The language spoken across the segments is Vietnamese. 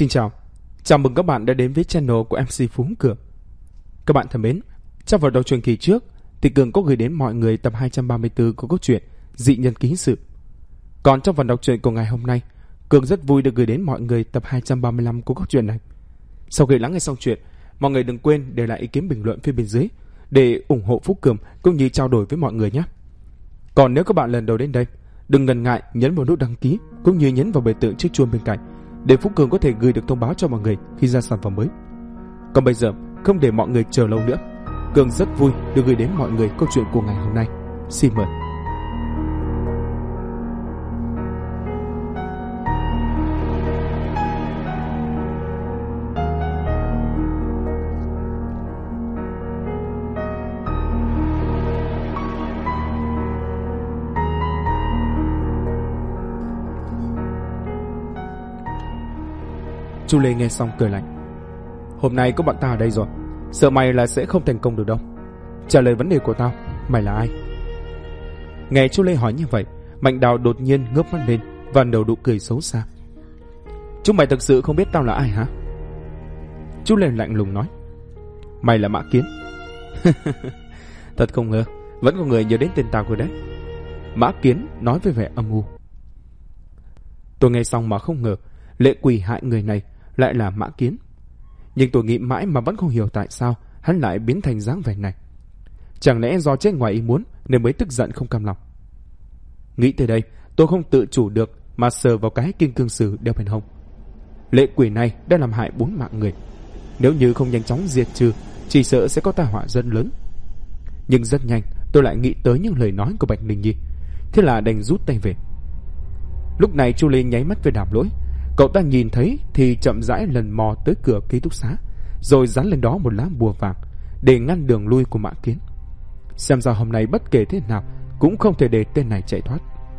Xin chào mừng các bạn đã đến với channel của MC Phú Cường. Các bạn thân mến, trong vào đầu truyền kỳ trước thì Cường có gửi đến mọi người tập 234 của câu chuyện Dị Nhân Ký Sự. Còn trong phần đọc truyện của ngày hôm nay, Cường rất vui được gửi đến mọi người tập 235 của câu chuyện này. Sau khi lắng nghe xong chuyện, mọi người đừng quên để lại ý kiến bình luận phía bên dưới để ủng hộ Phú Cường cũng như trao đổi với mọi người nhé. Còn nếu các bạn lần đầu đến đây, đừng ngần ngại nhấn vào nút đăng ký cũng như nhấn vào biểu tượng chiếc chuông bên cạnh để Phú Cường có thể gửi được thông báo cho mọi người khi ra sản phẩm mới. Còn bây giờ, không để mọi người chờ lâu nữa, Cường rất vui được gửi đến mọi người câu chuyện của ngày hôm nay. Xin mời. Chu Lê nghe xong cười lạnh. Hôm nay có bọn ta ở đây rồi, sợ mày là sẽ không thành công được đâu. Trả lời vấn đề của tao, mày là ai? Nghe Chu Lê hỏi như vậy, Mạnh Đào đột nhiên ngước mắt lên và nở nụ cười xấu xa. Chúng mày thực sự không biết tao là ai hả? Chu Lê lạnh lùng nói. Mày là Mã Kiến. Thật không ngờ, vẫn có người nhớ đến tên tao rồi đấy. Mã Kiến nói với vẻ âm u. Tôi nghe xong mà không ngờ Lệ Quỷ hại người này lại là Mã Kiến. Nhưng tôi nghĩ mãi mà vẫn không hiểu tại sao hắn lại biến thành dáng vẻ này. Chẳng lẽ do chết ngoài ý muốn nên mới tức giận không cam lòng? Nghĩ tới đây, tôi không tự chủ được mà sờ vào cái kim cương sử đeo bên hông. Lệ Quỷ này đã làm hại 4 mạng người. Nếu như không nhanh chóng diệt trừ, chỉ sợ sẽ có tai họa rất lớn. Nhưng rất nhanh tôi lại nghĩ tới những lời nói của Bạch Linh Nhi, thế là đành rút tay về. Lúc này Chu Lê nháy mắt với Đàm Lỗi. Cậu ta nhìn thấy thì chậm rãi lần mò tới cửa ký túc xá, rồi dán lên đó một lá bùa vàng để ngăn đường lui của Mã Kiến. Xem ra hôm nay bất kể thế nào cũng không thể để tên này chạy thoát.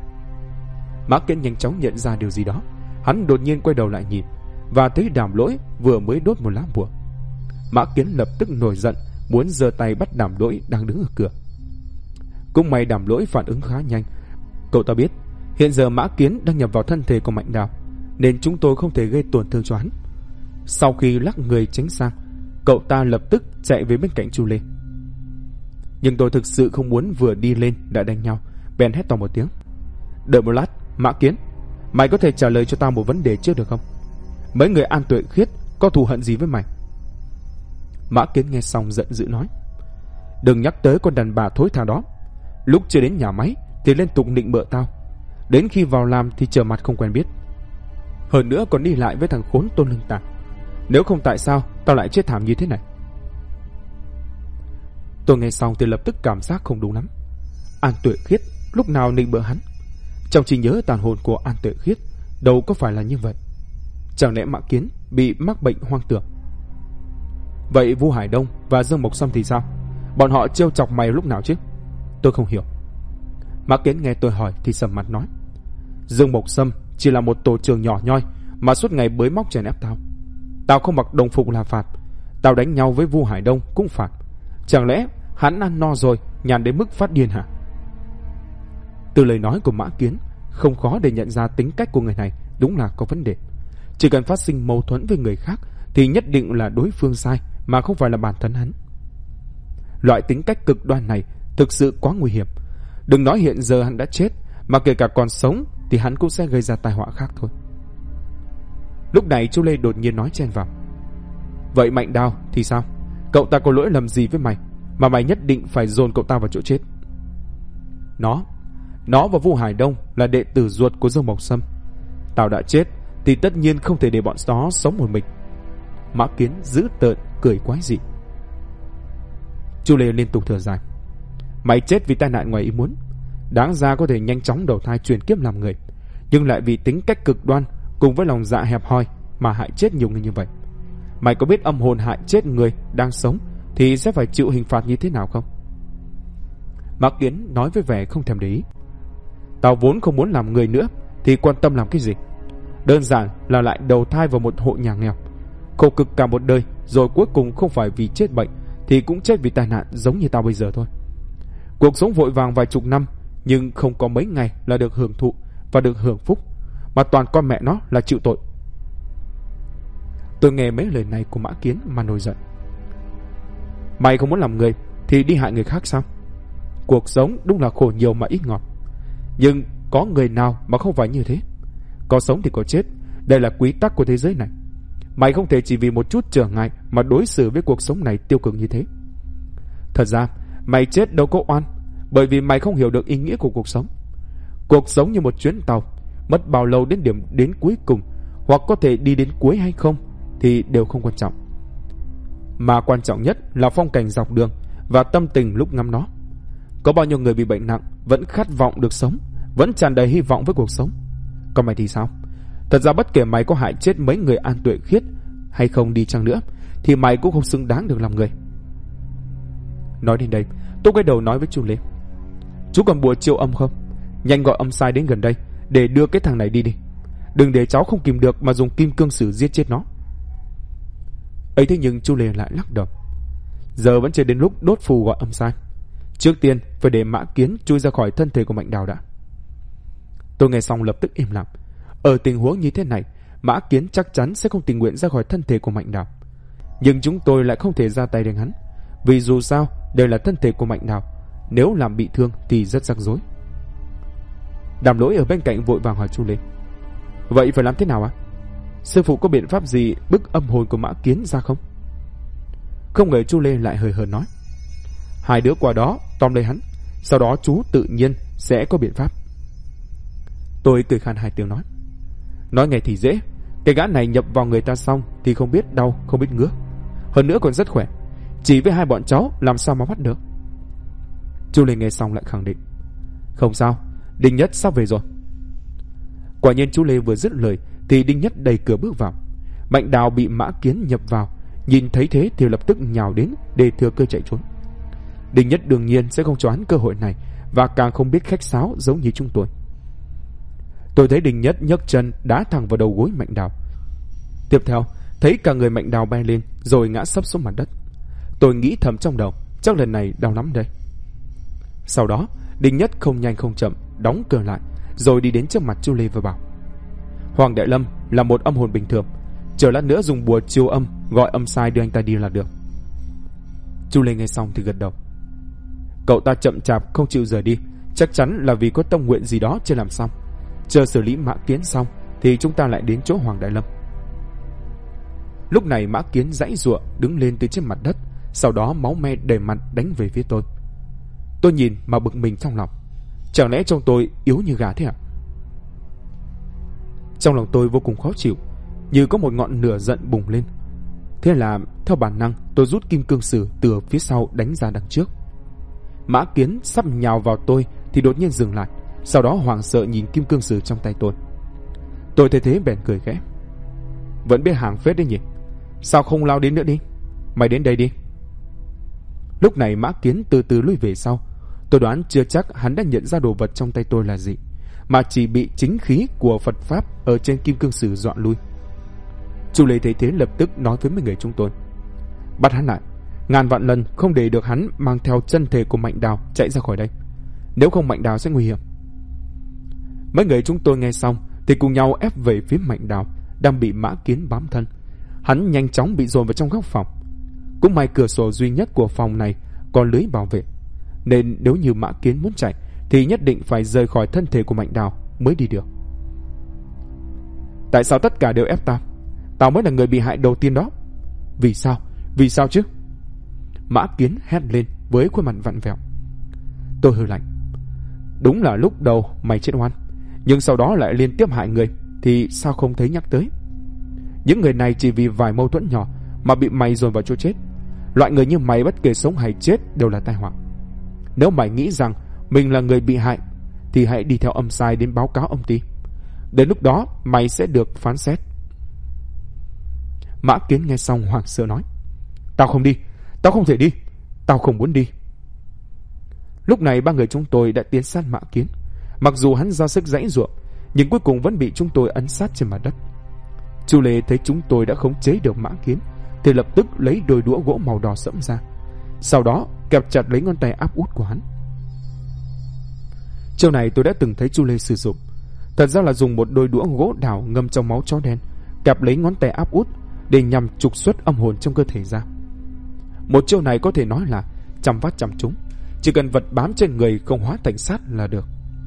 Mã Kiến nhanh chóng nhận ra điều gì đó. Hắn đột nhiên quay đầu lại nhìn và thấy Đàm Lỗi vừa mới đốt một lá bùa. Mã Kiến lập tức nổi giận, muốn giơ tay bắt Đàm Lỗi đang đứng ở cửa. Cũng may Đàm Lỗi phản ứng khá nhanh. Cậu ta biết hiện giờ Mã Kiến đang nhập vào thân thể của Mạnh Đào, nên chúng tôi không thể gây tổn thương cho hắn. Sau khi lắc người tránh sang, cậu ta lập tức chạy về bên cạnh Chu Lê. Nhưng tôi thực sự không muốn vừa đi lên đã đánh nhau, bèn hét to một tiếng. Đợi một lát, Mã Kiến, mày có thể trả lời cho tao một vấn đề trước được không? Mấy người An Tuệ Khiết có thù hận gì với mày? Mã Kiến nghe xong giận dữ nói. Đừng nhắc tới con đàn bà thối tha đó. Lúc chưa đến nhà máy thì liên tục nịnh bợ tao, đến khi vào làm thì trở mặt không quen biết. Hơn nữa còn đi lại với thằng khốn Tôn Lương Tà. Nếu không tại sao tao lại chết thảm như thế này? Tôi nghe xong thì lập tức cảm giác không đúng lắm. An Tuệ Khiết lúc nào nịnh bợ hắn? Trong trí nhớ tàn hồn của An Tuệ Khiết đâu có phải là như vậy. Chẳng lẽ Mã Kiến bị mắc bệnh hoang tưởng? Vậy Vu Hải Đông và Dương Mộc Sâm thì sao? Bọn họ trêu chọc mày lúc nào chứ? Tôi không hiểu. Mã Kiến nghe tôi hỏi thì sầm mặt nói. Dương Mộc Sâm chỉ là một tổ trưởng nhỏ nhoi mà suốt ngày bới móc chèn ép tao. Tao không mặc đồng phục là phạt. Tao đánh nhau với Vu Hải Đông cũng phạt. Chẳng lẽ hắn ăn no rồi nhàn đến mức phát điên hả? Từ lời nói của Mã Kiến, không khó để nhận ra tính cách của người này đúng là có vấn đề. Chỉ cần phát sinh mâu thuẫn với người khác thì nhất định là đối phương sai mà không phải là bản thân hắn. Loại tính cách cực đoan này thực sự quá nguy hiểm. Đừng nói hiện giờ hắn đã chết, mà kể cả còn sống thì hắn cũng sẽ gây ra tai họa khác thôi. Lúc này Chu Lê đột nhiên nói chen vào. Vậy Mạnh Đào thì sao? Cậu ta có lỗi lầm gì với mày mà mày nhất định phải dồn cậu ta vào chỗ chết? Nó và Vu Hải Đông là đệ tử ruột của Dương Mộc Sâm. Tao đã chết thì tất nhiên không thể để bọn nó sống một mình. Mã Kiến dữ tợn cười quái dị. Chu Lê liên tục thở dài. Mày chết vì tai nạn ngoài ý muốn, đáng ra có thể nhanh chóng đầu thai chuyển kiếp làm người, nhưng lại vì tính cách cực đoan cùng với lòng dạ hẹp hòi mà hại chết nhiều người như vậy. Mày có biết âm hồn hại chết người đang sống thì sẽ phải chịu hình phạt như thế nào không? Mã Kiến nói với vẻ không thèm để ý. Tao vốn không muốn làm người nữa thì quan tâm làm cái gì? Đơn giản là lại đầu thai vào một hộ nhà nghèo, khổ cực cả một đời, rồi cuối cùng không phải vì chết bệnh thì cũng chết vì tai nạn giống như tao bây giờ thôi. Cuộc sống vội vàng vài chục năm, nhưng không có mấy ngày là được hưởng thụ và được hưởng phúc, mà toàn con mẹ nó là chịu tội. Tôi nghe mấy lời này của Mã Kiến mà nổi giận. Mày không muốn làm người thì đi hại người khác sao? Cuộc sống đúng là khổ nhiều mà ít ngọt. Nhưng có người nào mà không phải như thế? Có sống thì có chết. Đây là quy tắc của thế giới này. Mày không thể chỉ vì một chút trở ngại mà đối xử với cuộc sống này tiêu cực như thế. Thật ra mày chết đâu có oan, bởi vì mày không hiểu được ý nghĩa của cuộc sống. Cuộc sống như một chuyến tàu, mất bao lâu đến điểm đến cuối cùng, hoặc có thể đi đến cuối hay không thì đều không quan trọng. Mà quan trọng nhất là phong cảnh dọc đường và tâm tình lúc ngắm nó. Có bao nhiêu người bị bệnh nặng vẫn khát vọng được sống, vẫn tràn đầy hy vọng với cuộc sống. Còn mày thì sao? Thật ra bất kể mày có hại chết mấy người an tuệ khiết hay không đi chăng nữa thì mày cũng không xứng đáng được làm người. Nói đến đây, tôi quay đầu nói với chú Lê: Chú còn bùa chiêu âm không? Nhanh gọi âm sai đến gần đây để đưa cái thằng này đi đi. Đừng để cháu không kìm được mà dùng kim cương sử giết chết nó. Ấy thế nhưng chú Lê lại lắc đầu: Giờ vẫn chưa đến lúc đốt phù gọi âm sai. Trước tiên phải để Mã Kiến chui ra khỏi thân thể của Mạnh Đào đã. Tôi nghe xong lập tức im lặng. Ở tình huống như thế này, Mã Kiến chắc chắn sẽ không tình nguyện ra khỏi thân thể của Mạnh Đào. Nhưng chúng tôi lại không thể ra tay đánh hắn, vì dù sao đây là thân thể của Mạnh Đào. Nếu làm bị thương thì rất rắc rối. Đàm Lỗi ở bên cạnh vội vàng hỏi chú Lê: Vậy phải làm thế nào ạ? Sư phụ có biện pháp gì bức âm hồn của Mã Kiến ra không? Không ngờ chú Lê lại hời hợt nói: Hai đứa qua đó tóm lấy hắn, sau đó chú tự nhiên sẽ có biện pháp. Tôi cười khan hai tiếng nói nghe thì dễ. Cái gã này nhập vào người ta xong thì không biết đau không biết ngứa, hơn nữa còn rất khỏe. Chỉ với hai bọn cháu làm sao mà bắt được? Chú Lê nghe xong lại khẳng định: Không sao, Đinh Nhất sắp về rồi. Quả nhiên chú Lê vừa dứt lời thì Đinh Nhất đẩy cửa bước vào. Mạnh Đào bị Mã Kiến nhập vào, nhìn thấy thế thì lập tức nhào đến để thừa cơ chạy trốn. Đinh Nhất đương nhiên sẽ không cho hắn cơ hội này, và càng không biết khách sáo giống như chúng tôi. Tôi thấy Đinh Nhất nhấc chân đá thẳng vào đầu gối Mạnh Đào. Tiếp theo thấy cả người Mạnh Đào bay lên rồi ngã sấp xuống mặt đất. Tôi nghĩ thầm trong đầu, chắc lần này đau lắm đây. Sau đó Đinh Nhất không nhanh không chậm đóng cửa lại, rồi đi đến trước mặt chú Lê và bảo: Hoàng Đại Lâm là một âm hồn bình thường, chờ lát nữa dùng bùa chiêu âm gọi âm sai đưa anh ta đi là được. Chú Lê nghe xong thì gật đầu: Cậu ta chậm chạp không chịu rời đi, chắc chắn là vì có tâm nguyện gì đó chưa làm xong. Chờ xử lý Mã Kiến xong thì chúng ta lại đến chỗ Hoàng Đại Lâm. Lúc này Mã Kiến giãy giụa đứng lên từ trên mặt đất, sau đó máu me đầy mặt đánh về phía tôi. Tôi nhìn mà bực mình trong lòng, chẳng lẽ trông tôi yếu như gà thế ạ? Trong lòng tôi vô cùng khó chịu, như có một ngọn lửa giận bùng lên. Thế là theo bản năng tôi rút kim cương sử từ phía sau đánh ra đằng trước. Mã Kiến sắp nhào vào tôi thì đột nhiên dừng lại, sau đó hoảng sợ nhìn kim cương sử trong tay tôi. Tôi thấy thế bèn cười khẽ: Vẫn biết hàng phết đấy nhỉ, sao không lao đến nữa đi, mày đến đây đi. Lúc này Mã Kiến từ từ lùi về sau. Tôi đoán chưa chắc hắn đã nhận ra đồ vật trong tay tôi là gì, mà chỉ bị chính khí của Phật Pháp ở trên kim cương sử dọa lui. Chú Lê thấy thế lập tức nói với mấy người chúng tôi: Bắt hắn lại, ngàn vạn lần không để được hắn mang theo chân thể của Mạnh Đào chạy ra khỏi đây, nếu không Mạnh Đào sẽ nguy hiểm. Mấy người chúng tôi nghe xong thì cùng nhau ép về phía Mạnh Đào đang bị Mã Kiến bám thân. Hắn nhanh chóng bị dồn vào trong góc phòng. Cũng may cửa sổ duy nhất của phòng này còn lưới bảo vệ, nên nếu như Mã Kiến muốn chạy thì nhất định phải rời khỏi thân thể của Mạnh Đào mới đi được. Tại sao tất cả đều ép tao? Tao mới là người bị hại đầu tiên đó. Vì sao? Vì sao chứ? Mã Kiến hét lên với khuôn mặt vặn vẹo. Tôi hừ lạnh: Đúng là lúc đầu mày chết oan, nhưng sau đó lại liên tiếp hại người thì sao không thấy nhắc tới. Những người này chỉ vì vài mâu thuẫn nhỏ mà bị mày dồn vào chỗ chết. Loại người như mày bất kể sống hay chết đều là tai họa. Nếu mày nghĩ rằng mình là người bị hại thì hãy đi theo âm sai đến báo cáo ông ty. Đến lúc đó mày sẽ được phán xét. Mã Kiến nghe xong hoảng sợ nói: Tao không đi, tao không thể đi, tao không muốn đi. Lúc này ba người chúng tôi đã tiến sát Mã Kiến. Mặc dù hắn ra sức giãy giụa, nhưng cuối cùng vẫn bị chúng tôi ấn sát trên mặt đất. Chú Lê thấy chúng tôi đã khống chế được Mã Kiến thì lập tức lấy đôi đũa gỗ màu đỏ sẫm ra, sau đó kẹp chặt lấy ngón tay áp út của hắn. Chiêu này tôi đã từng thấy chú Lê sử dụng. Thật ra là dùng một đôi đũa gỗ đào ngâm trong máu chó đen, kẹp lấy ngón tay áp út để nhằm trục xuất âm hồn trong cơ thể ra. Một chiêu này có thể nói là trăm phát trăm trúng, chỉ cần vật bám trên người không hóa thành sát là được.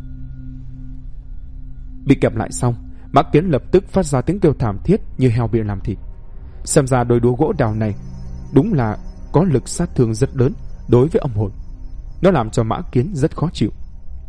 Bị kẹp lại xong, Mã Kiến lập tức phát ra tiếng kêu thảm thiết như heo bị làm thịt. Xem ra đôi đũa gỗ đào này đúng là có lực sát thương rất lớn đối với âm hồn. Nó làm cho Mã Kiến rất khó chịu.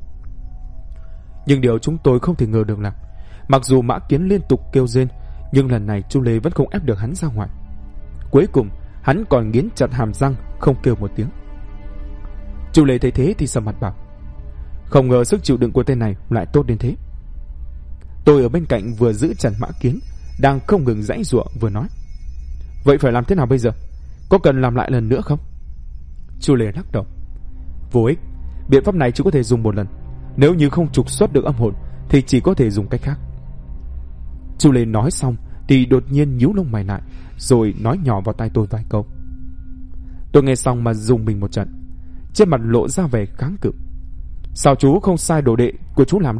Nhưng điều chúng tôi không thể ngờ được là mặc dù Mã Kiến liên tục kêu rên, nhưng lần này Chu Lê vẫn không ép được hắn ra ngoài. Cuối cùng hắn còn nghiến chặt hàm răng không kêu một tiếng. Chu Lê thấy thế thì sầm mặt bảo: không ngờ sức chịu đựng của tên này lại tốt đến thế. Tôi ở bên cạnh vừa giữ chặt Mã Kiến đang không ngừng giãy giụa vừa nói: vậy phải làm thế nào bây giờ? Có cần làm lại lần nữa không? Chu Lê lắc đầu: vô ích, biện pháp này chỉ có thể dùng một lần. Nếu như không trục xuất được âm hồn thì chỉ có thể dùng cách khác. Chu Lê nói xong thì đột nhiên nhíu lông mày lại, rồi nói nhỏ vào tai tôi vài câu. Tôi nghe xong mà rùng mình một trận, trên mặt lộ ra vẻ kháng cự. Sao chú không sai đồ đệ của chú làm đi?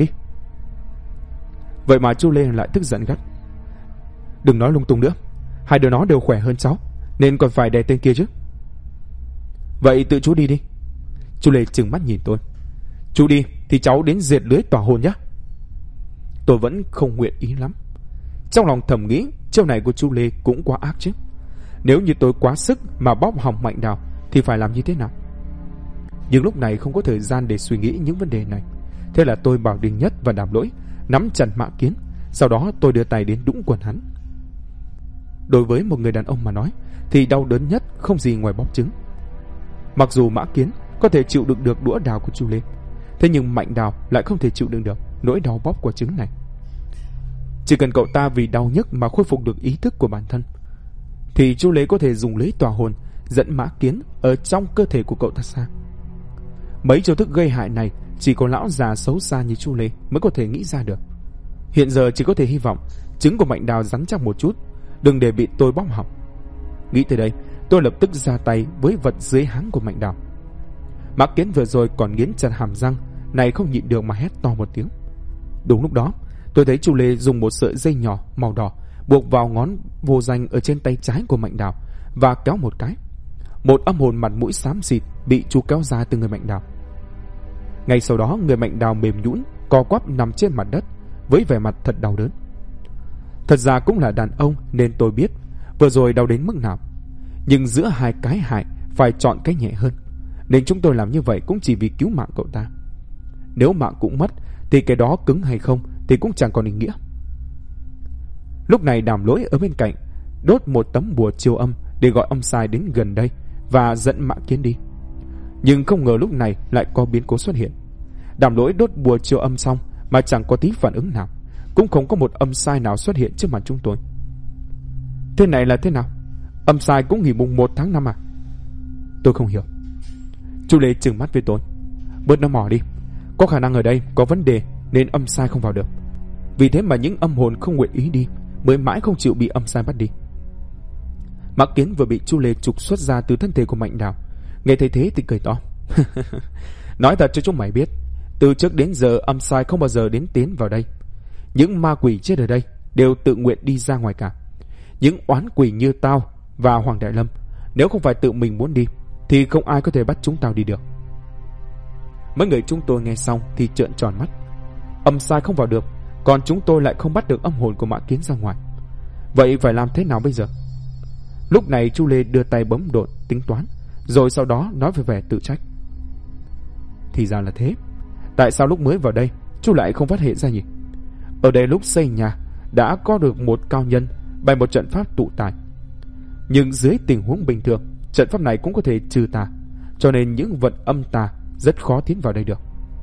Vậy mà Chu Lê lại tức giận gắt: đừng nói lung tung nữa, hai đứa nó đều khỏe hơn cháu, nên còn phải đè tên kia chứ. Vậy tự chú đi đi. Chu Lê trừng mắt nhìn tôi: chú đi thì cháu đến diệt lưới tỏa hồn nhé. Tôi vẫn không nguyện ý lắm. Trong lòng thầm nghĩ chiêu này của Chu Lê cũng quá ác chứ. Nếu như tôi quá sức mà bóp hỏng Mạnh Đào thì phải làm như thế nào? Nhưng lúc này không có thời gian để suy nghĩ những vấn đề này. Thế là tôi bảo Đình Nhất và Đàm Lỗi nắm chặt Mã Kiến, sau đó tôi đưa tay đến đũng quần hắn. Đối với một người đàn ông mà nói thì đau đớn nhất không gì ngoài bóp trứng. Mặc dù Mã Kiến có thể chịu đựng được đũa đào của Chu Lê, thế nhưng Mạnh Đào lại không thể chịu đựng được nỗi đau bóp quả trứng này. Chỉ cần cậu ta vì đau nhức mà khôi phục được ý thức của bản thân, thì Chu Lê có thể dùng lưới tỏa hồn dẫn Mã Kiến ở trong cơ thể của cậu ta ra. Mấy chiêu thức gây hại này chỉ có lão già xấu xa như Chu Lê mới có thể nghĩ ra được. Hiện giờ chỉ có thể hy vọng trứng của Mạnh Đào rắn chắc một chút, đừng để bị tôi bóp hỏng. Nghĩ tới đây, tôi lập tức ra tay với vật dưới háng của Mạnh Đào. Mã Kiến vừa rồi còn nghiến chặt hàm răng, này không nhịn được mà hét to một tiếng. Đúng lúc đó, tôi thấy Chu Lê dùng một sợi dây nhỏ màu đỏ buộc vào ngón vô danh ở trên tay trái của Mạnh Đào và kéo một cái. Một âm hồn mặt mũi xám xịt bị chú kéo ra từ người Mạnh Đào. Ngay sau đó, người Mạnh Đào mềm nhũn co quắp nằm trên mặt đất với vẻ mặt thật đau đớn. Thật ra cũng là đàn ông nên tôi biết vừa rồi đau đến mức nào, nhưng giữa hai cái hại phải chọn cái nhẹ hơn, nên chúng tôi làm như vậy cũng chỉ vì cứu mạng cậu ta. Nếu mạng cũng mất thì cái đó cứng hay không thì cũng chẳng còn ý nghĩa. Lúc này Đàm Lỗi ở bên cạnh đốt một tấm bùa chiêu âm để gọi âm sai đến gần đây và dẫn Mã Kiến đi. Nhưng không ngờ lúc này lại có biến cố xuất hiện. Đàm Lỗi đốt bùa chiêu âm xong mà chẳng có tí phản ứng nào, cũng không có một âm sai nào xuất hiện trước mặt chúng tôi. Thế này là thế nào? Âm sai cũng nghỉ mùng 1 tháng 5 à? Tôi không hiểu. Chu Lê trừng mắt với tôi: bớt nó mò đi, có khả năng ở đây có vấn đề nên âm sai không vào được. Vì thế mà những âm hồn không nguyện ý đi mới mãi không chịu bị âm sai bắt đi. Mã Kiến vừa bị Chu Lê trục xuất ra từ thân thể của Mạnh Đào, nghe thấy thế thì cười to: nói thật cho chúng mày biết, từ trước đến giờ âm sai không bao giờ đến tiến vào đây. Những ma quỷ chết ở đây đều tự nguyện đi ra ngoài cả. Những oán quỷ như tao và Hoàng Đại Lâm, nếu không phải tự mình muốn đi thì không ai có thể bắt chúng tao đi được. Mấy người chúng tôi nghe xong thì trợn tròn mắt. Âm sai không vào được, còn chúng tôi lại không bắt được âm hồn của Mã Kiến ra ngoài. Vậy phải làm thế nào bây giờ? Lúc này Chu Lê đưa tay bấm độn tính toán, rồi sau đó nói với vẻ tự trách: thì ra là thế. Tại sao lúc mới vào đây chú lại không phát hiện ra nhỉ? Ở đây lúc xây nhà đã có được một cao nhân bày một trận pháp tụ tài, nhưng dưới tình huống bình thường trận pháp này cũng có thể trừ tà, cho nên những vật âm tà rất khó tiến vào đây được.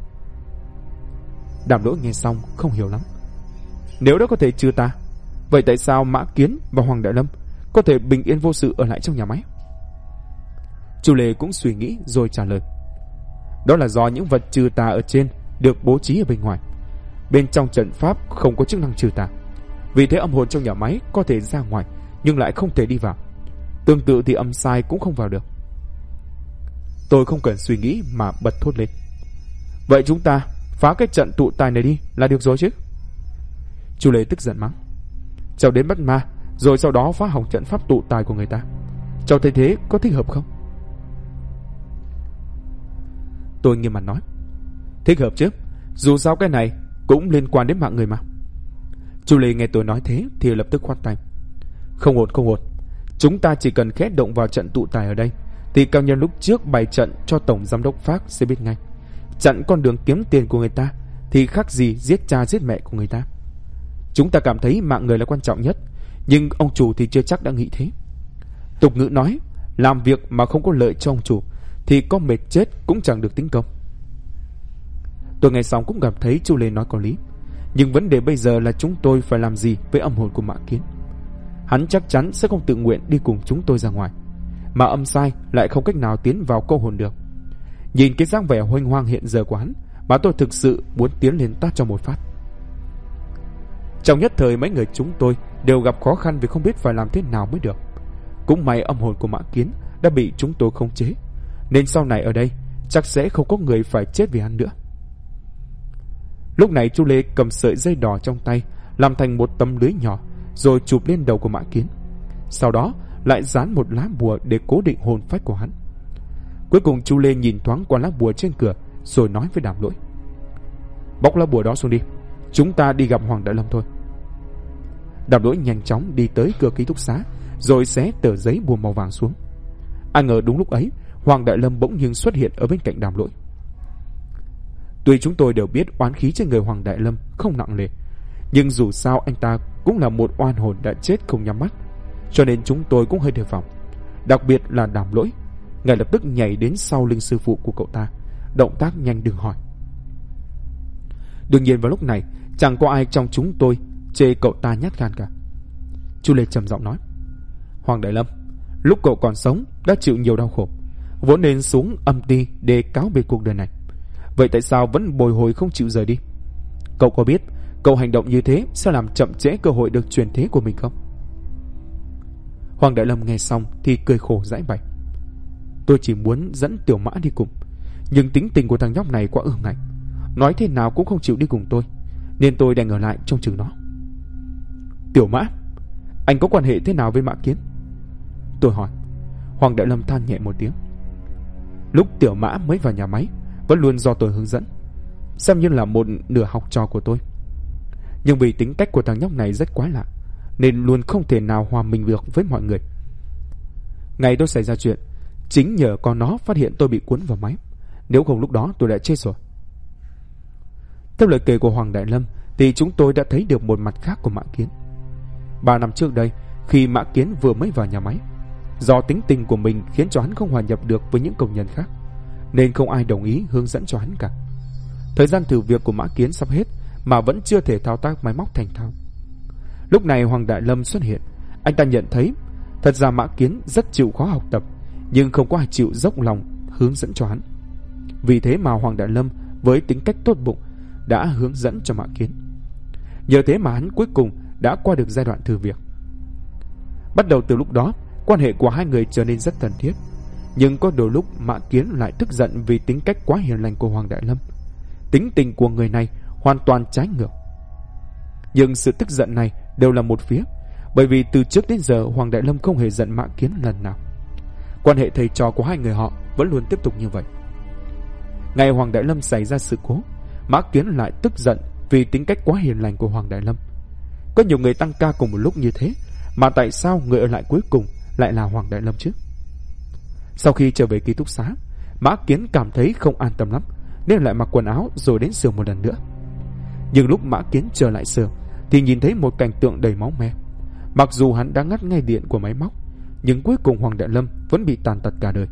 Đàm Lỗi nghe xong không hiểu lắm. Nếu đã có thể trừ tà, vậy tại sao Mã Kiến và Hoàng Đại Lâm có thể bình yên vô sự ở lại trong nhà máy? Chu Lê cũng suy nghĩ rồi trả lời: đó là do những vật trừ tà ở trên được bố trí ở bên ngoài. Bên trong trận pháp không có chức năng trừ tà, vì thế âm hồn trong nhà máy có thể ra ngoài nhưng lại không thể đi vào. Tương tự thì âm sai cũng không vào được. Tôi không cần suy nghĩ mà bật thốt lên: vậy chúng ta phá cái trận tụ tài này đi là được rồi chứ? Chu Lê tức giận mắng: cháu đến bắt ma rồi sau đó phá hỏng trận pháp tụ tài của người ta. Cháu thấy thế có thích hợp không? Tôi nghiêm mặt nói. Thích hợp chứ, dù sao cái này cũng liên quan đến mạng người mà. Chu Lê nghe tôi nói thế thì lập tức khoát tay. Không ổn, không ổn. Chúng ta chỉ cần khẽ động vào trận tụ tài ở đây thì cao nhân lúc trước bày trận cho tổng giám đốc Phác sẽ biết ngay. Chặn con đường kiếm tiền của người ta thì khác gì giết cha giết mẹ của người ta. Chúng ta cảm thấy mạng người là quan trọng nhất, nhưng ông chủ thì chưa chắc đã nghĩ thế. Tục ngữ nói, làm việc mà không có lợi cho ông chủ thì có mệt chết cũng chẳng được tính công. Tôi nghe xong cũng cảm thấy Chu Lê nói có lý. Nhưng vấn đề bây giờ là chúng tôi phải làm gì với âm hồn của Mã Kiến. Hắn chắc chắn sẽ không tự nguyện đi cùng chúng tôi ra ngoài, mà âm sai lại không cách nào tiến vào câu hồn được. Nhìn cái dáng vẻ huênh hoang hiện giờ của hắn mà tôi thực sự muốn tiến lên tát cho một phát. Trong nhất thời mấy người chúng tôi đều gặp khó khăn vì không biết phải làm thế nào mới được. Cũng may âm hồn của Mã Kiến đã bị chúng tôi khống chế, nên sau này ở đây chắc sẽ không có người phải chết vì hắn nữa. Lúc này Chu Lê cầm sợi dây đỏ trong tay làm thành một tấm lưới nhỏ rồi chụp lên đầu của Mã Kiến. Sau đó lại dán một lá bùa để cố định hồn phách của hắn. Cuối cùng Chu Lê nhìn thoáng qua lá bùa trên cửa rồi nói với Đàm Lỗi. Bóc lá bùa đó xuống đi, chúng ta đi gặp Hoàng Đại Lâm thôi. Đàm Lỗi nhanh chóng đi tới cửa ký túc xá rồi xé tờ giấy bùa màu vàng xuống. Ai ngờ đúng lúc ấy Hoàng Đại Lâm bỗng nhiên xuất hiện ở bên cạnh Đàm Lỗi. Tuy chúng tôi đều biết oán khí trên người Hoàng Đại Lâm không nặng nề, nhưng dù sao anh ta cũng là một oan hồn đã chết không nhắm mắt, cho nên chúng tôi cũng hơi đề phòng. Đặc biệt là Đàm Lỗi, ngay lập tức nhảy đến sau lưng sư phụ của cậu ta, động tác nhanh đừng hỏi. Đương nhiên vào lúc này chẳng có ai trong chúng tôi chê cậu ta nhát gan cả. Chu Lê trầm giọng nói. Hoàng Đại Lâm, lúc cậu còn sống đã chịu nhiều đau khổ, vốn nên xuống âm ty để cáo biệt cuộc đời này. Vậy tại sao vẫn bồi hồi không chịu rời đi? Cậu có biết cậu hành động như thế sẽ làm chậm trễ cơ hội được truyền thế của mình không? Hoàng Đại Lâm nghe xong thì cười khổ giãi bày. Tôi chỉ muốn dẫn Tiểu Mã đi cùng, nhưng tính tình của thằng nhóc này quá ương ngạnh, nói thế nào cũng không chịu đi cùng tôi, nên tôi đành ở lại trông chừng nó. Tiểu Mã, anh có quan hệ thế nào với Mã Kiến? Tôi hỏi. Hoàng Đại Lâm than nhẹ một tiếng. Lúc Tiểu Mã mới vào nhà máy vẫn luôn do tôi hướng dẫn, xem như là một nửa học trò của tôi. Nhưng vì tính cách của thằng nhóc này rất quái lạ, nên luôn không thể nào hòa mình được với mọi người. Ngày tôi xảy ra chuyện, chính nhờ con nó phát hiện tôi bị cuốn vào máy, nếu không lúc đó tôi đã chết rồi. Theo lời kể của Hoàng Đại Lâm thì chúng tôi đã thấy được một mặt khác của Mã Kiến. 3 năm trước đây, khi Mã Kiến vừa mới vào nhà máy, do tính tình của mình khiến cho hắn không hòa nhập được với những công nhân khác, nên không ai đồng ý hướng dẫn cho hắn cả. Thời gian thử việc của Mã Kiến sắp hết mà vẫn chưa thể thao tác máy móc thành thạo. Lúc này Hoàng Đại Lâm xuất hiện. Anh ta nhận thấy thật ra Mã Kiến rất chịu khó học tập, nhưng không có ai chịu dốc lòng hướng dẫn cho hắn. Vì thế mà Hoàng Đại Lâm với tính cách tốt bụng đã hướng dẫn cho Mã Kiến. Nhờ thế mà hắn cuối cùng đã qua được giai đoạn thử việc. Bắt đầu từ lúc đó, quan hệ của hai người trở nên rất thân thiết. Nhưng có đôi lúc Mã Kiến lại tức giận vì tính cách quá hiền lành của Hoàng Đại Lâm. Tính tình của người này hoàn toàn trái ngược. Nhưng sự tức giận này đều là một phía, bởi vì từ trước đến giờ Hoàng Đại Lâm không hề giận Mã Kiến lần nào. Quan hệ thầy trò của hai người họ vẫn luôn tiếp tục như vậy. Ngày Hoàng Đại Lâm xảy ra sự cố, Mã Kiến lại tức giận vì tính cách quá hiền lành của Hoàng Đại Lâm. Có nhiều người tăng ca cùng một lúc như thế, mà tại sao người ở lại cuối cùng lại là Hoàng Đại Lâm chứ? Sau khi trở về ký túc xá, Mã Kiến cảm thấy không an tâm lắm, nên lại mặc quần áo rồi đến xưởng một lần nữa. Nhưng lúc Mã Kiến trở lại xưởng thì nhìn thấy một cảnh tượng đầy máu me. Mặc dù hắn đã ngắt ngay điện của máy móc, nhưng cuối cùng Hoàng Đại Lâm vẫn bị tàn tật cả đời.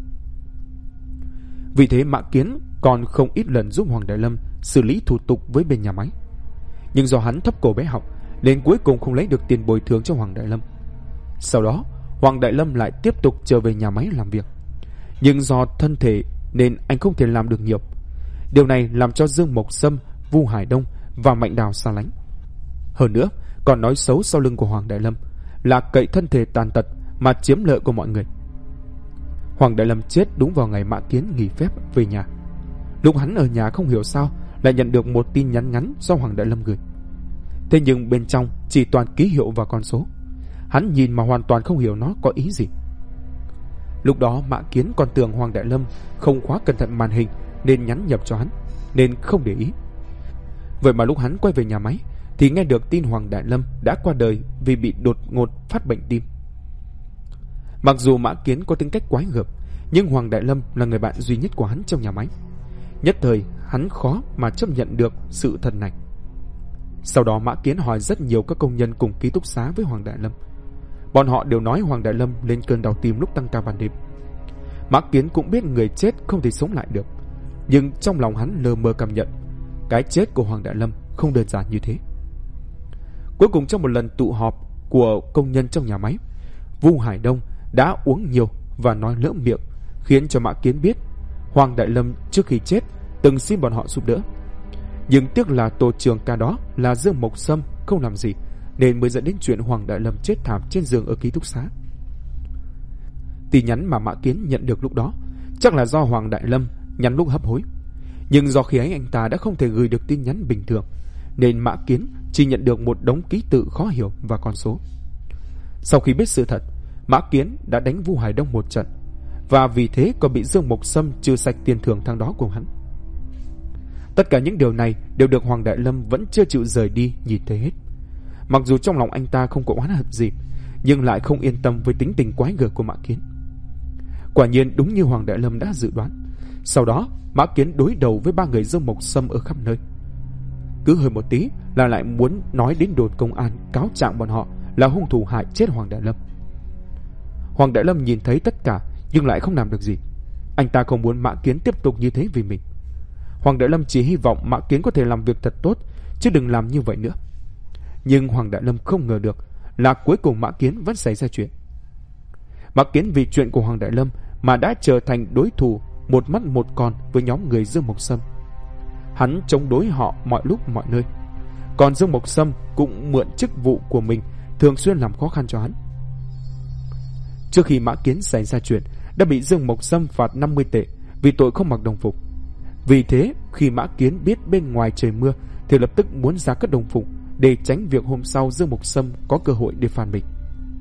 Vì thế Mã Kiến còn không ít lần giúp Hoàng Đại Lâm xử lý thủ tục với bên nhà máy. Nhưng do hắn thấp cổ bé họng nên cuối cùng không lấy được tiền bồi thường cho Hoàng Đại Lâm. Sau đó Hoàng Đại Lâm lại tiếp tục trở về nhà máy làm việc. Nhưng do thân thể nên anh không thể làm được nhiều. Điều này làm cho Dương Mộc Sâm, Vu Hải Đông và Mạnh Đào xa lánh. Hơn nữa còn nói xấu sau lưng của Hoàng Đại Lâm, là cậy thân thể tàn tật mà chiếm lợi của mọi người. Hoàng Đại Lâm chết đúng vào ngày Mã Kiến nghỉ phép về nhà. Lúc hắn ở nhà không hiểu sao lại nhận được một tin nhắn ngắn do Hoàng Đại Lâm gửi. Thế nhưng bên trong chỉ toàn ký hiệu và con số. Hắn nhìn mà hoàn toàn không hiểu nó có ý gì. Lúc đó Mã Kiến còn tưởng Hoàng Đại Lâm không khóa cẩn thận màn hình nên nhắn nhập cho hắn, nên không để ý. Vậy mà lúc hắn quay về nhà máy thì nghe được tin Hoàng Đại Lâm đã qua đời vì bị đột ngột phát bệnh tim. Mặc dù Mã Kiến có tính cách quái gở, nhưng Hoàng Đại Lâm là người bạn duy nhất của hắn trong nhà máy. Nhất thời hắn khó mà chấp nhận được sự thật này. Sau đó Mã Kiến hỏi rất nhiều các công nhân cùng ký túc xá với Hoàng Đại Lâm. Bọn họ đều nói Hoàng Đại Lâm lên cơn đau tim lúc tăng ca ban đêm. Mã Kiến cũng biết người chết không thể sống lại được, nhưng trong lòng hắn lờ mờ cảm nhận cái chết của Hoàng Đại Lâm không đơn giản như thế. Cuối cùng trong một lần tụ họp của công nhân trong nhà máy, Vu Hải Đông đã uống nhiều và nói lỡ miệng, khiến cho Mã Kiến biết Hoàng Đại Lâm trước khi chết từng xin bọn họ giúp đỡ. Nhưng tiếc là tổ trưởng ca đó là Dương Mộc Sâm không làm gì, nên mới dẫn đến chuyện Hoàng Đại Lâm chết thảm trên giường ở ký túc xá. Tin nhắn mà Mã Kiến nhận được lúc đó chắc là do Hoàng Đại Lâm nhắn lúc hấp hối, nhưng do khi ấy anh ta đã không thể gửi được tin nhắn bình thường, nên Mã Kiến chỉ nhận được một đống ký tự khó hiểu và con số. Sau khi biết sự thật, Mã Kiến đã đánh Vu Hải Đông một trận, và vì thế còn bị Dương Mộc Sâm trừ sạch tiền thưởng tháng đó của hắn. Tất cả những điều này đều được Hoàng Đại Lâm vẫn chưa chịu rời đi nhìn thấy hết. Mặc dù trong lòng anh ta không có oán hận gì, nhưng lại không yên tâm với tính tình quái gở của Mã Kiến. Quả nhiên đúng như Hoàng Đại Lâm đã dự đoán, sau đó Mã Kiến đối đầu với 3 người Dương Mộc Sâm ở khắp nơi. Cứ hơi một tí là lại muốn nói đến đồn công an cáo trạng bọn họ là hung thủ hại chết Hoàng Đại Lâm. Hoàng Đại Lâm nhìn thấy tất cả nhưng lại không làm được gì. Anh ta không muốn Mã Kiến tiếp tục như thế vì mình. Hoàng Đại Lâm chỉ hy vọng Mã Kiến có thể làm việc thật tốt, chứ đừng làm như vậy nữa. Nhưng Hoàng Đại Lâm không ngờ được là cuối cùng Mã Kiến vẫn xảy ra chuyện. Mã Kiến vì chuyện của Hoàng Đại Lâm mà đã trở thành đối thủ một mắt một con với nhóm người Dương Mộc Sâm. Hắn chống đối họ mọi lúc mọi nơi. Còn Dương Mộc Sâm cũng mượn chức vụ của mình thường xuyên làm khó khăn cho hắn. Trước khi Mã Kiến xảy ra chuyện đã bị Dương Mộc Sâm phạt 50 tệ vì tội không mặc đồng phục. Vì thế khi Mã Kiến biết bên ngoài trời mưa thì lập tức muốn ra cất đồng phục để tránh việc hôm sau Dương Mộc Sâm có cơ hội để phản mình.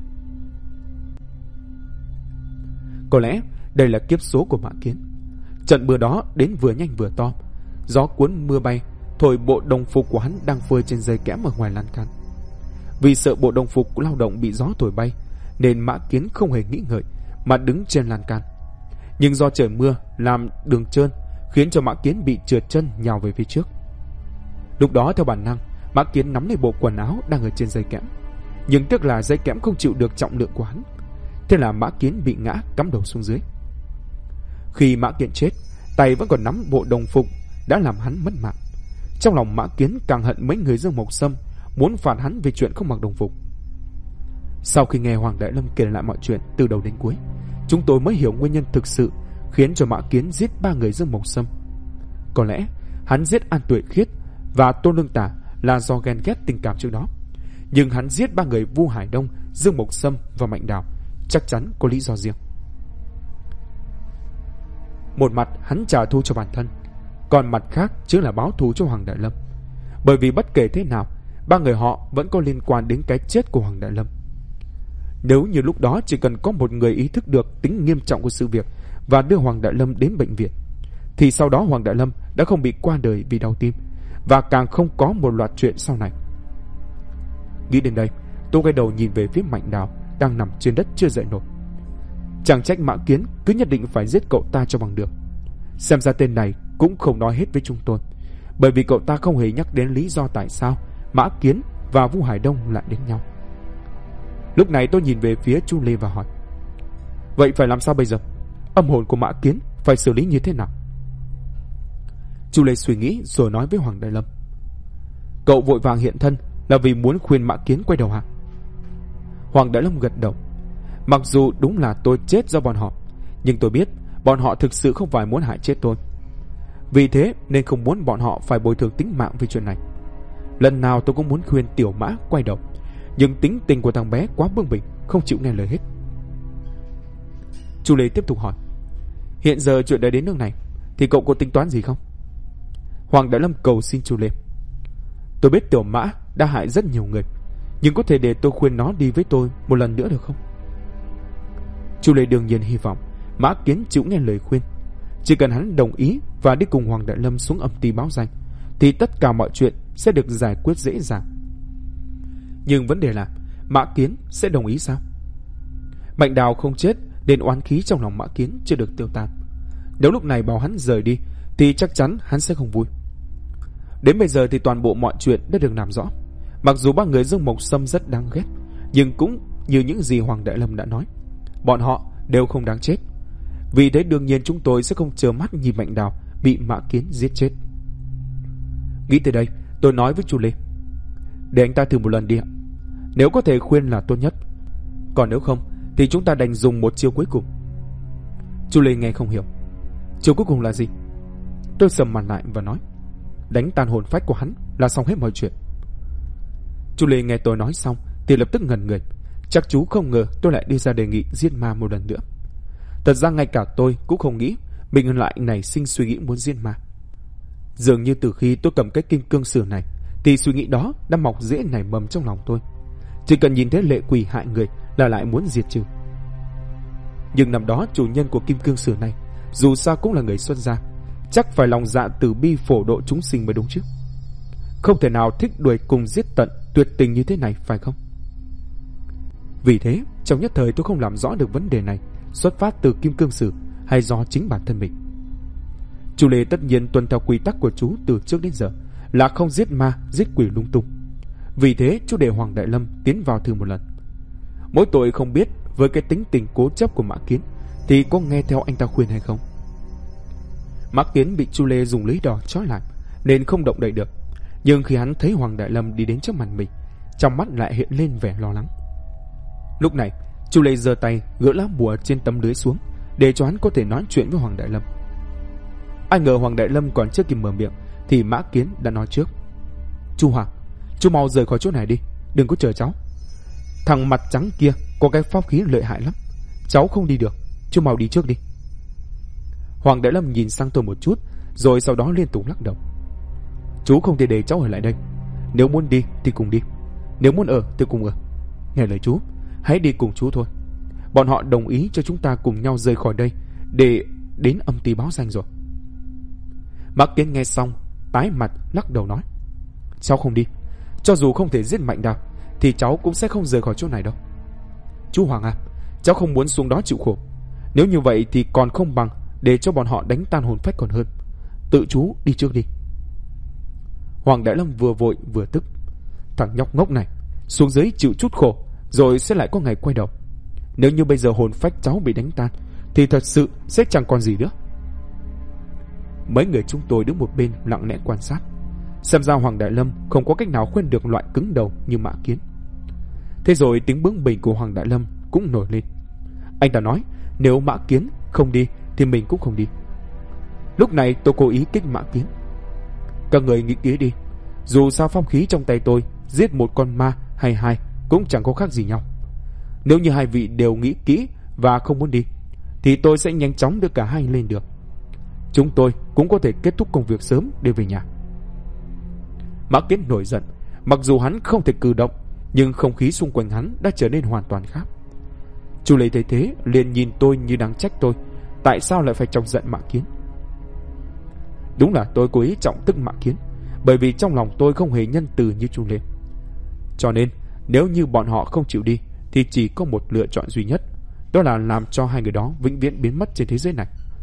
Có lẽ đây là kiếp số của Mã Kiến. Trận mưa đó đến vừa nhanh vừa to. Gió cuốn mưa bay, thổi bộ đồng phục của hắn đang phơi trên dây kẽm ở ngoài lan can. Vì sợ bộ đồng phục của lao động bị gió thổi bay, nên Mã Kiến không hề nghĩ ngợi mà đứng trên lan can. Nhưng do trời mưa làm đường trơn, khiến cho Mã Kiến bị trượt chân nhào về phía trước. Lúc đó theo bản năng, Mã Kiến nắm lấy bộ quần áo đang ở trên dây kẽm, nhưng tiếc là dây kẽm không chịu được trọng lượng của hắn. Thế là Mã Kiến bị ngã cắm đầu xuống dưới. Khi Mã Kiến chết, tay vẫn còn nắm bộ đồng phục đã làm hắn mất mạng. Trong lòng Mã Kiến càng hận mấy người Dương Mộc Sâm muốn phạt hắn vì chuyện không mặc đồng phục. Sau khi nghe Hoàng Đại Lâm kể lại mọi chuyện từ đầu đến cuối, chúng tôi mới hiểu nguyên nhân thực sự khiến cho Mã Kiến giết 3 người Dương Mộc Sâm. Có lẽ hắn giết An Tuệ Khiết và Tôn Lương Tả là do ghen ghét tình cảm trước đó, nhưng hắn giết 3 người Vu Hải Đông, Dương Mộc Sâm và Mạnh Đào chắc chắn có lý do riêng. Một mặt hắn trả thù cho bản thân, còn mặt khác chính là báo thù cho Hoàng Đại Lâm. Bởi vì bất kể thế nào, 3 người họ vẫn có liên quan đến cái chết của Hoàng Đại Lâm. Nếu như lúc đó chỉ cần có một người ý thức được tính nghiêm trọng của sự việc và đưa Hoàng Đại Lâm đến bệnh viện, thì sau đó Hoàng Đại Lâm đã không bị qua đời vì đau tim, và càng không có một loạt chuyện sau này. Nghĩ đến đây, tôi quay đầu nhìn về phía Mạnh Đào đang nằm trên đất chưa dậy nổi. Chẳng trách Mã Kiến cứ nhất định phải giết cậu ta cho bằng được. Xem ra tên này cũng không nói hết với chúng tôi, bởi vì cậu ta không hề nhắc đến lý do tại sao Mã Kiến và Vu Hải Đông lại đến nhau. Lúc này tôi nhìn về phía Chu Lê và hỏi: vậy phải làm sao bây giờ? Âm hồn của Mã Kiến phải xử lý như thế nào? Chu Lê suy nghĩ rồi nói với Hoàng Đại Lâm: cậu vội vàng hiện thân là vì muốn khuyên Mã Kiến quay đầu hả? Hoàng Đại Lâm gật đầu. Mặc dù đúng là tôi chết do bọn họ, nhưng tôi biết bọn họ thực sự không phải muốn hại chết tôi. Vì thế nên không muốn bọn họ phải bồi thường tính mạng vì chuyện này. Lần nào tôi cũng muốn khuyên Tiểu Mã quay đầu, nhưng tính tình của thằng bé quá bướng bỉnh, không chịu nghe lời hết. Chu Lê tiếp tục hỏi: hiện giờ chuyện đã đến nước này thì cậu có tính toán gì không? Hoàng Đại Lâm cầu xin Chu Lê: tôi biết Tiểu Mã đã hại rất nhiều người, nhưng có thể để tôi khuyên nó đi với tôi một lần nữa được không? Chu Lê đương nhiên hy vọng Mã Kiến chịu nghe lời khuyên. Chỉ cần hắn đồng ý và đi cùng Hoàng Đại Lâm xuống âm ty báo danh thì tất cả mọi chuyện sẽ được giải quyết dễ dàng. Nhưng vấn đề là Mã Kiến sẽ đồng ý sao? Mạnh Đào không chết nên oán khí trong lòng Mã Kiến chưa được tiêu tan. Nếu lúc này bảo hắn rời đi thì chắc chắn hắn sẽ không vui. Đến bây giờ thì toàn bộ mọi chuyện đã được làm rõ. Mặc dù ba người Dương Mộc Sâm rất đáng ghét, nhưng cũng như những gì Hoàng Đại Lâm đã nói, bọn họ đều không đáng chết. Vì thế đương nhiên chúng tôi sẽ không trơ mắt nhìn Mạnh Đào bị Mã Kiến giết chết. Nghĩ tới đây, tôi nói với Chu Lê, để anh ta thử một lần đi ạ. Nếu có thể khuyên là tốt nhất, còn nếu không thì chúng ta đành dùng một chiêu cuối cùng. Chu Lê nghe không hiểu. Chiêu cuối cùng là gì? Tôi sầm mặt lại và nói, đánh tan hồn phách của hắn là xong hết mọi chuyện. Chu Lê nghe tôi nói xong thì lập tức ngẩn người. Chắc chú không ngờ tôi lại đưa ra đề nghị giết ma một lần nữa. Thật ra ngay cả tôi cũng không nghĩ mình lại nảy sinh suy nghĩ muốn giết ma. Dường như từ khi tôi cầm cái kim cương sử này thì suy nghĩ đó đã mọc rễ nảy mầm trong lòng tôi. Chỉ cần nhìn thấy lệ quỷ hại người là lại muốn diệt trừ. Nhưng năm đó chủ nhân của kim cương sử này dù sao cũng là người xuất gia, chắc phải lòng dạ từ bi phổ độ chúng sinh mới đúng chứ. Không thể nào thích đuổi cùng giết tận tuyệt tình như thế này phải không? Vì thế trong nhất thời tôi không làm rõ được vấn đề này xuất phát từ kim cương sử hay do chính bản thân mình. Chu Lê tất nhiên tuân theo quy tắc của chú từ trước đến giờ là không giết ma giết quỷ lung tung. Vì thế chú để Hoàng Đại Lâm tiến vào thử một lần. Mỗi tội không biết với cái tính tình cố chấp của Mã Kiến thì có nghe theo anh ta khuyên hay không. Mã Kiến bị Chu Lê dùng lưới đỏ trói lại nên không động đậy được. Nhưng khi hắn thấy Hoàng Đại Lâm đi đến trước mặt mình, trong mắt lại hiện lên vẻ lo lắng. Lúc này Chu Lê giơ tay gỡ lá bùa trên tấm lưới xuống để cho hắn có thể nói chuyện với Hoàng Đại Lâm. Ai ngờ Hoàng Đại Lâm còn chưa kịp mở miệng thì Mã Kiến đã nói trước, Chu Hoàng, chú mau rời khỏi chỗ này đi, đừng có chờ cháu. Thằng mặt trắng kia có cái pháp khí lợi hại lắm, cháu không đi được, chú mau đi trước đi. Hoàng Đại Lâm nhìn sang tôi một chút rồi sau đó liên tục lắc đầu. Chú không thể để cháu ở lại đây. Nếu muốn đi thì cùng đi, nếu muốn ở thì cùng ở. Nghe lời chú, hãy đi cùng chú thôi. Bọn họ đồng ý cho chúng ta cùng nhau rời khỏi đây để đến âm ty báo danh rồi. Mã Kiến nghe xong tái mặt lắc đầu nói, cháu không đi. Cho dù không thể giết Mạnh Đào thì cháu cũng sẽ không rời khỏi chỗ này đâu. Chú Hoàng à, cháu không muốn xuống đó chịu khổ. Nếu như vậy thì còn không bằng để cho bọn họ đánh tan hồn phách còn hơn. Tự chú đi trước đi. Hoàng Đại Lâm vừa vội vừa tức. Thằng nhóc ngốc này, xuống dưới chịu chút khổ rồi sẽ lại có ngày quay đầu. Nếu như bây giờ hồn phách cháu bị đánh tan thì thật sự sẽ chẳng còn gì nữa. Mấy người chúng tôi đứng một bên lặng lẽ quan sát. Xem ra Hoàng Đại Lâm không có cách nào khuyên được loại cứng đầu như Mã Kiến. Thế rồi tính bướng bỉnh của Hoàng Đại Lâm cũng nổi lên. Anh ta nói nếu Mã Kiến không đi thì mình cũng không đi. Lúc này tôi cố ý kích Mã Kiến. Các người nghĩ kỹ đi, dù sao phong khí trong tay tôi giết một con ma hay hai cũng chẳng có khác gì nhau. Nếu như hai vị đều nghĩ kỹ và không muốn đi thì tôi sẽ nhanh chóng đưa cả hai lên được. Chúng tôi cũng có thể kết thúc công việc sớm để về nhà. Mã Kiến nổi giận. Mặc dù hắn không thể cử động nhưng không khí xung quanh hắn đã trở nên hoàn toàn khác. Chu Lê thấy thế liền nhìn tôi như đang trách tôi tại sao lại phải chọc giận Mã Kiến. Đúng là tôi cố ý trọng tức Mã Kiến, bởi vì trong lòng tôi không hề nhân từ như Chu Lê. Cho nên nếu như bọn họ không chịu đi thì chỉ có một lựa chọn duy nhất, đó là làm cho hai người đó vĩnh viễn biến mất trên thế giới này.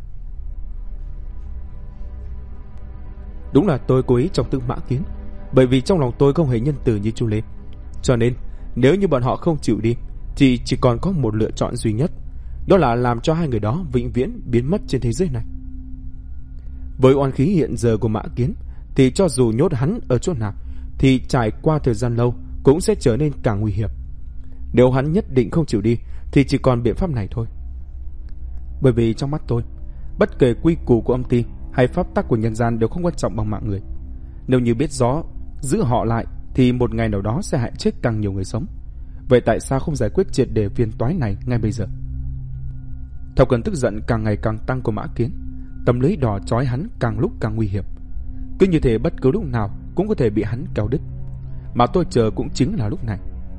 Đúng là tôi cố ý trọng tức Mã Kiến, bởi vì trong lòng tôi không hề nhân từ như Chu Lê. Cho nên nếu như bọn họ không chịu đi thì chỉ còn có một lựa chọn duy nhất, đó là làm cho hai người đó vĩnh viễn biến mất trên thế giới này. Với oan khí hiện giờ của Mã Kiến thì cho dù nhốt hắn ở chỗ nào thì trải qua thời gian lâu cũng sẽ trở nên càng nguy hiểm. Nếu hắn nhất định không chịu đi thì chỉ còn biện pháp này thôi. Bởi vì trong mắt tôi, bất kể quy củ của âm ty hay pháp tắc của nhân gian đều không quan trọng bằng mạng người. Nếu như biết rõ giữ họ lại thì một ngày nào đó sẽ hại chết càng nhiều người sống. Vậy tại sao không giải quyết triệt để phiền toái này ngay bây giờ? Theo cơn tức giận càng ngày càng tăng của Mã Kiến, tấm lưới đỏ trói hắn càng lúc càng nguy hiểm. Cứ như thế bất cứ lúc nào cũng có thể bị hắn kéo đứt. Mà tôi chờ cũng chính là lúc này.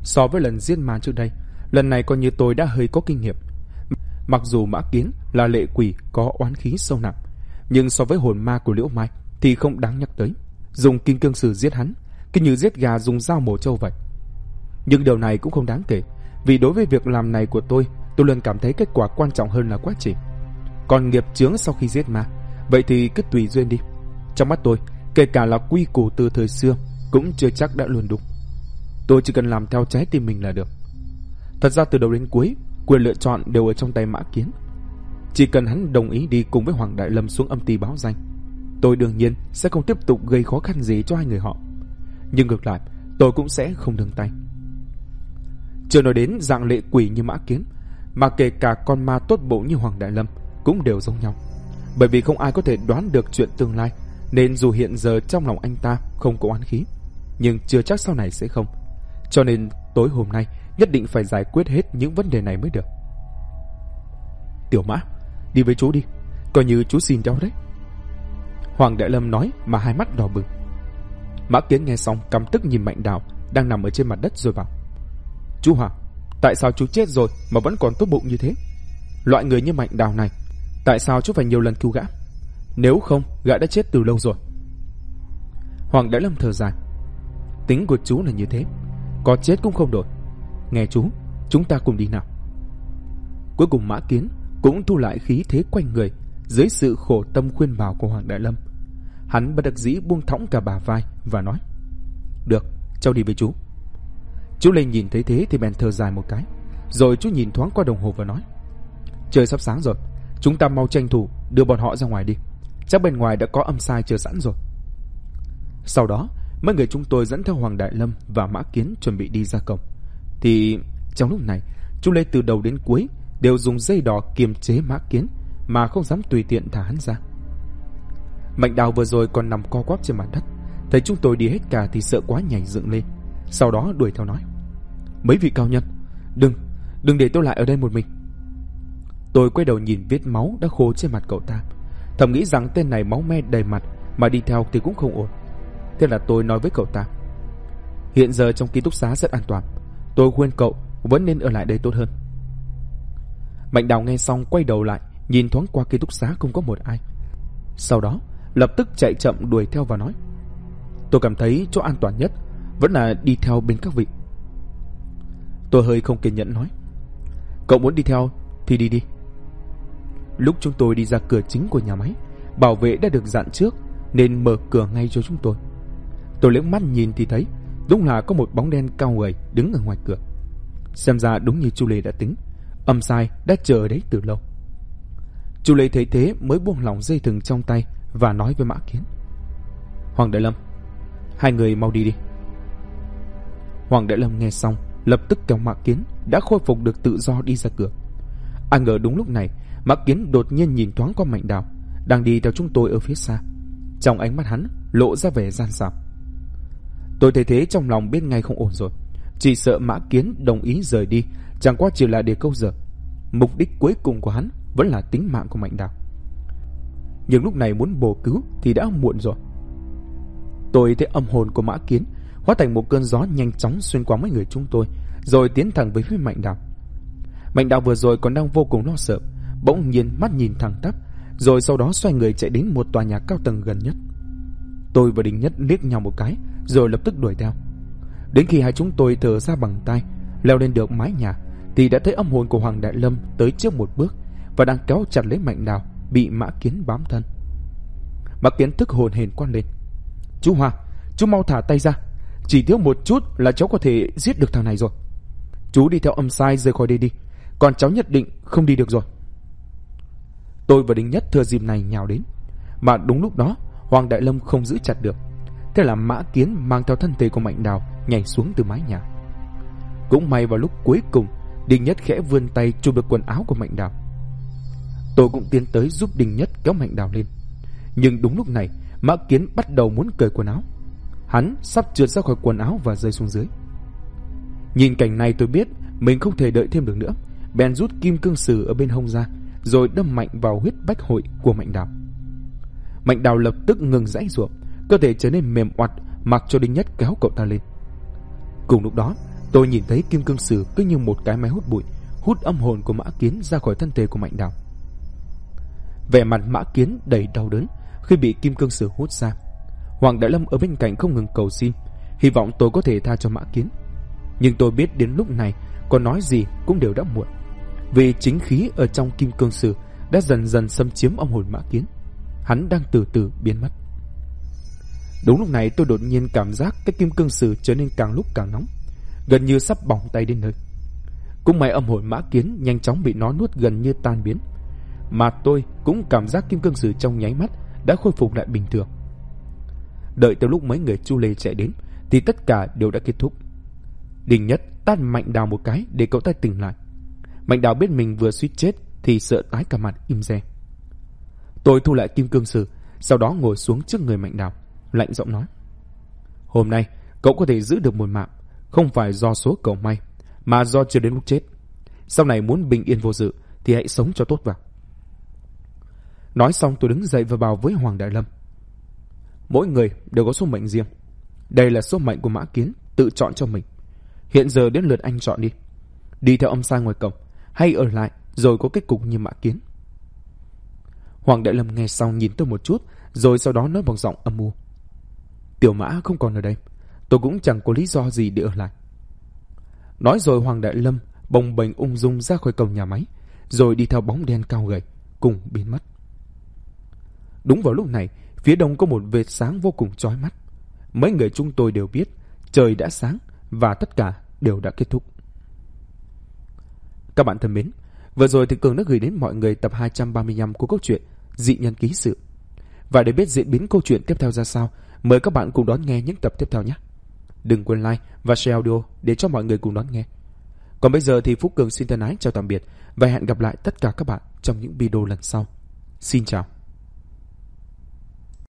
So với lần giết ma trước đây, lần này coi như tôi đã hơi có kinh nghiệm. Mặc dù Mã Kiến là lệ quỷ có oán khí sâu nặng, nhưng so với hồn ma của Liễu Mai thì không đáng nhắc tới. Dùng kim cương sử giết hắn cứ như giết gà dùng dao mổ trâu vậy. Nhưng điều này cũng không đáng kể, vì đối với việc làm này của tôi luôn cảm thấy kết quả quan trọng hơn là quá trình. Còn nghiệp chướng sau khi giết ma, vậy thì cứ tùy duyên đi. Trong mắt tôi, kể cả là quy củ từ thời xưa cũng chưa chắc đã luôn đúng. Tôi chỉ cần làm theo trái tim mình là được. Thật ra từ đầu đến cuối, quyền lựa chọn đều ở trong tay Mã Kiến. Chỉ cần hắn đồng ý đi cùng với Hoàng Đại Lâm xuống âm ty báo danh, tôi đương nhiên sẽ không tiếp tục gây khó khăn gì cho hai người họ. Nhưng ngược lại, tôi cũng sẽ không nương tay. Chưa nói đến dạng lệ quỷ như Mã Kiến, mà kể cả con ma tốt bụng như Hoàng Đại Lâm cũng đều giống nhau. Bởi vì không ai có thể đoán được chuyện tương lai, nên dù hiện giờ trong lòng anh ta không có oán khí, nhưng chưa chắc sau này sẽ không. Cho nên tối hôm nay nhất định phải giải quyết hết những vấn đề này mới được. Tiểu Mã, đi với chú đi, coi như chú xin cháu đấy. Hoàng Đại Lâm nói mà hai mắt đỏ bừng. Mã Kiến nghe xong căm tức nhìn Mạnh Đào đang nằm ở trên mặt đất rồi bảo: Chú Hoàng, tại sao chú chết rồi mà vẫn còn tốt bụng như thế? Loại người như Mạnh Đào này, tại sao chú phải nhiều lần cứu gã? Nếu không, gã đã chết từ lâu rồi. Hoàng Đại Lâm thở dài: Tính của chú là như thế, có chết cũng không đổi. Nghe chú, chúng ta cùng đi nào. Cuối cùng Mã Kiến cũng thu lại khí thế quanh người dưới sự khổ tâm khuyên bảo của Hoàng Đại Lâm. Hắn bất đắc dĩ buông thõng cả bả vai và nói: Được, cháu đi với chú. Chú Lê nhìn thấy thế thì bèn thở dài một cái, rồi chú nhìn thoáng qua đồng hồ và nói: Trời sắp sáng rồi, chúng ta mau tranh thủ đưa bọn họ ra ngoài đi. Chắc bên ngoài đã có âm sai chờ sẵn rồi. Sau đó mấy người chúng tôi dẫn theo Hoàng Đại Lâm và Mã Kiến chuẩn bị đi ra cổng. Thì trong lúc này, chú Lê từ đầu đến cuối đều dùng dây đỏ kiềm chế Mã Kiến, mà không dám tùy tiện thả hắn ra. Mạnh Đào vừa rồi còn nằm co quắp trên mặt đất, thấy chúng tôi đi hết cả thì sợ quá nhảy dựng lên, sau đó đuổi theo nói: Mấy vị cao nhân, đừng để tôi lại ở đây một mình. Tôi quay đầu nhìn vết máu đã khô trên mặt cậu ta, thầm nghĩ rằng tên này máu me đầy mặt mà đi theo thì cũng không ổn. Thế là tôi nói với cậu ta: Hiện giờ trong ký túc xá rất an toàn, tôi khuyên cậu vẫn nên ở lại đây tốt hơn. Mạnh Đào nghe xong quay đầu lại, nhìn thoáng qua ký túc xá không có một ai, sau đó lập tức chạy chậm đuổi theo và nói: Tôi cảm thấy chỗ an toàn nhất vẫn là đi theo bên các vị. Tôi hơi không kiên nhẫn nói: Cậu muốn đi theo thì đi đi. Lúc chúng tôi đi ra cửa chính của nhà máy, bảo vệ đã được dặn trước nên mở cửa ngay cho chúng tôi. Tôi liếc mắt nhìn thì thấy đúng là có một bóng đen cao gầy đứng ở ngoài cửa. Xem ra đúng như chu Lê đã tính, âm sai đã chờ ở đấy từ lâu. Chu Lê thấy thế mới buông lỏng dây thừng trong tay và nói với Mã Kiến: Hoàng Đại Lâm, hai người mau đi đi. Hoàng Đại Lâm nghe xong lập tức kéo Mã Kiến đã khôi phục được tự do đi ra cửa. Ai ngờ đúng lúc này Mã Kiến đột nhiên nhìn thoáng qua Mạnh Đào đang đi theo chúng tôi ở phía xa, trong ánh mắt hắn lộ ra vẻ gian xảo. Tôi thấy thế trong lòng biết ngay không ổn rồi, chỉ sợ Mã Kiến đồng ý rời đi chẳng qua chỉ là để câu giờ. Mục đích cuối cùng của hắn vẫn là tính mạng của Mạnh Đào. Nhưng lúc này muốn bổ cứu thì đã muộn rồi. Tôi thấy âm hồn của Mã Kiến hóa thành một cơn gió nhanh chóng xuyên qua mấy người chúng tôi, rồi tiến thẳng về phía Mạnh Đào. Mạnh Đào vừa rồi còn đang vô cùng lo sợ, bỗng nhiên mắt nhìn thẳng tắp, rồi sau đó xoay người chạy đến một tòa nhà cao tầng gần nhất. Tôi và Đình Nhất liếc nhau một cái, rồi lập tức đuổi theo. Đến khi hai chúng tôi thở ra bằng tai, leo lên được mái nhà, thì đã thấy âm hồn của Hoàng Đại Lâm tới trước một bước và đang kéo chặt lấy Mạnh Đào bị Mã Kiến bám thân. Mã Kiến tức hồn hển quát lên: Chú Hoàng, chú mau thả tay ra, chỉ thiếu một chút là cháu có thể giết được thằng này rồi. Chú đi theo âm sai rời khỏi đây đi, còn cháu nhất định không đi được rồi. Tôi và Đinh Nhất thừa dịp này nhào đến, mà đúng lúc đó Hoàng Đại Lâm không giữ chặt được. Thế là Mã Kiến mang theo thân thể của Mạnh Đào nhảy xuống từ mái nhà. Cũng may vào lúc cuối cùng, Đinh Nhất khẽ vươn tay chụp được quần áo của Mạnh Đào. Tôi cũng tiến tới giúp Đinh Nhất kéo Mạnh Đào lên. Nhưng đúng lúc này Mã Kiến bắt đầu muốn cởi quần áo. Hắn sắp trượt ra khỏi quần áo và rơi xuống dưới. Nhìn cảnh này tôi biết mình không thể đợi thêm được nữa, bèn rút kim cương sử ở bên hông ra, rồi đâm mạnh vào huyết bách hội của Mạnh Đào. Mạnh Đào lập tức ngừng giãy giụa, cơ thể trở nên mềm oặt, mặc cho Đinh Nhất kéo cậu ta lên. Cùng lúc đó, Tôi nhìn thấy kim cương sử cứ như một cái máy hút bụi, hút âm hồn của Mã Kiến ra khỏi thân thể của Mạnh Đào. Vẻ mặt Mã Kiến đầy đau đớn khi bị kim cương sử hút ra. Hoàng Đại Lâm ở bên cạnh không ngừng cầu xin, hy vọng tôi có thể tha cho Mã Kiến. Nhưng tôi biết đến lúc này còn nói gì cũng đều đã muộn, vì chính khí ở trong kim cương sử đã dần dần xâm chiếm âm hồn Mã Kiến. Hắn đang từ từ biến mất. Đúng lúc này tôi đột nhiên cảm giác cái kim cương sử trở nên càng lúc càng nóng, gần như sắp bỏng tay đến nơi. Cũng may âm hồn Mã Kiến nhanh chóng bị nó nuốt gần như tan biến, mà tôi cũng cảm giác kim cương sử trong nháy mắt đã khôi phục lại bình thường. Đợi tới lúc mấy người Chu Lê chạy đến thì tất cả đều đã kết thúc. Đình Nhất tát Mạnh Đào một cái để cậu ta tỉnh lại. Mạnh Đào biết mình vừa suýt chết thì sợ tái cả mặt im re. Tôi thu lại kim cương sử, sau đó ngồi xuống trước người Mạnh Đào, lạnh giọng nói: "Hôm nay cậu có thể giữ được một mạng, không phải do số cậu may, mà do chưa đến lúc chết. Sau này muốn bình yên vô sự thì hãy sống cho tốt vào." Nói xong tôi đứng dậy và bảo với Hoàng Đại Lâm: "Mỗi người đều có số mệnh riêng. Đây là số mệnh của Mã Kiến tự chọn cho mình. Hiện giờ đến lượt anh chọn đi. Đi theo âm sai ngoài cổng, hay ở lại rồi có kết cục như Mã Kiến?" Hoàng Đại Lâm nghe xong nhìn tôi một chút, rồi sau đó nói bằng giọng âm u: "Tiểu Mã không còn ở đây, tôi cũng chẳng có lý do gì để ở lại." Nói rồi Hoàng Đại Lâm bồng bềnh ung dung ra khỏi cổng nhà máy, rồi đi theo bóng đen cao gầy cùng biến mất. Đúng vào lúc này, phía đông có một vệt sáng vô cùng chói mắt. Mấy người chúng tôi đều biết trời đã sáng và tất cả đều đã kết thúc. Các bạn thân mến, vừa rồi thì Cường đã gửi đến mọi người tập 235 của câu chuyện Dị Nhân Ký Sự. Và để biết diễn biến câu chuyện tiếp theo ra sao, mời các bạn cùng đón nghe những tập tiếp theo nhé. Đừng quên like và share audio để cho mọi người cùng đón nghe. Còn bây giờ thì Phúc Cường xin thân ái chào tạm biệt và hẹn gặp lại tất cả các bạn trong những video lần sau. Xin chào.